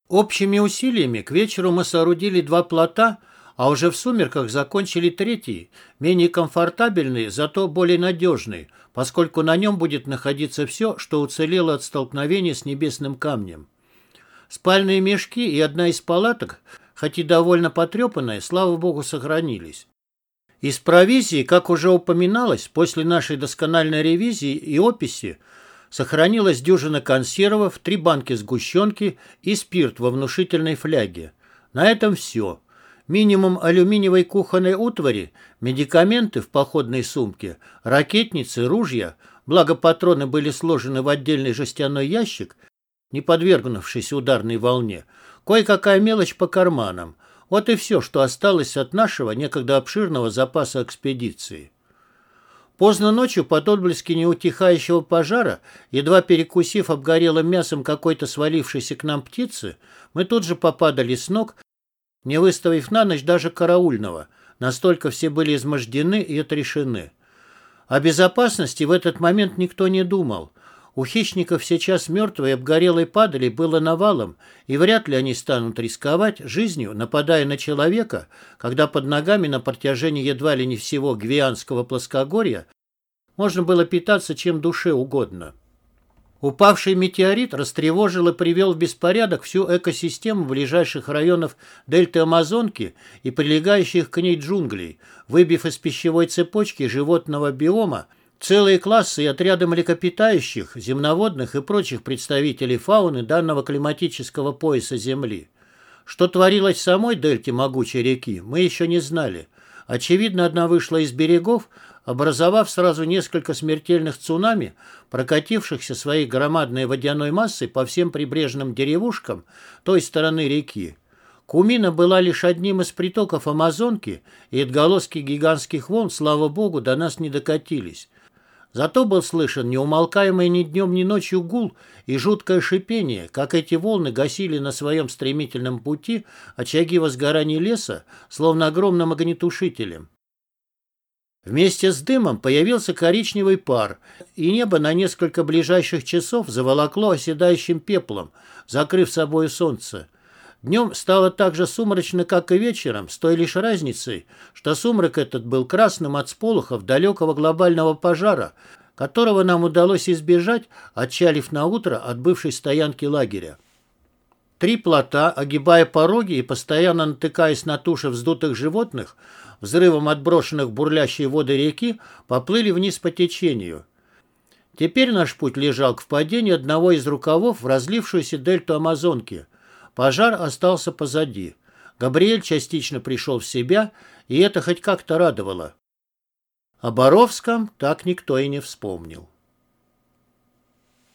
Общими усилиями к вечеру мы соорудили два плота, а уже в сумерках закончили третий, менее комфортабельный, зато более надежный, поскольку на нем будет находиться все, что уцелело от столкновения с небесным камнем. Спальные мешки и одна из палаток, хоть и довольно потрепанная, слава богу, сохранились. Из провизии, как уже упоминалось, после нашей доскональной ревизии и описи, сохранилась дюжина консервов, 3 банки сгущенки и спирт во внушительной фляге. На этом все. Минимум алюминиевой кухонной утвари, медикаменты в походной сумке, ракетницы, ружья, благо патроны были сложены в отдельный жестяной ящик, не подвергнувшись ударной волне, кое-какая мелочь по карманам. Вот и все, что осталось от нашего некогда обширного запаса экспедиции. Поздно ночью под отблески неутихающего пожара, едва перекусив обгорелым мясом какой-то свалившейся к нам птицы, мы тут же попадали с ног, не выставив на ночь даже караульного. Настолько все были измождены и отрешены. О безопасности в этот момент никто не думал. У хищников сейчас мертвой обгорелой падали было навалом, и вряд ли они станут рисковать жизнью, нападая на человека, когда под ногами на протяжении едва ли не всего Гвианского плоскогорья можно было питаться чем душе угодно. Упавший метеорит растревожил и привел в беспорядок всю экосистему ближайших районов дельты Амазонки и прилегающих к ней джунглей, выбив из пищевой цепочки животного биома целые классы и отряды млекопитающих, земноводных и прочих представителей фауны данного климатического пояса Земли. Что творилось в самой дельте могучей реки, мы еще не знали. Очевидно, одна вышла из берегов, образовав сразу несколько смертельных цунами, прокатившихся своей громадной водяной массой по всем прибрежным деревушкам той стороны реки. Кумина была лишь одним из притоков Амазонки, и отголоски гигантских волн, слава богу, до нас не докатились. Зато был слышен неумолкаемый ни днем, ни ночью гул и жуткое шипение, как эти волны гасили на своем стремительном пути очаги возгораний леса, словно огромным огнетушителем. Вместе с дымом появился коричневый пар, и небо на несколько ближайших часов заволокло оседающим пеплом, закрыв собою солнце. Днем стало так же сумрачно, как и вечером, с той лишь разницей, что сумрак этот был красным от сполохов далекого глобального пожара, которого нам удалось избежать, отчалив на утро от бывшей стоянки лагеря. 3 плота, огибая пороги и постоянно натыкаясь на туши вздутых животных, взрывом отброшенных в бурлящие воды реки, поплыли вниз по течению. Теперь наш путь лежал к впадению одного из рукавов в разлившуюся дельту Амазонки. Пожар остался позади. Габриэль частично пришел в себя, и это хоть как-то радовало. О Боровском так никто и не вспомнил.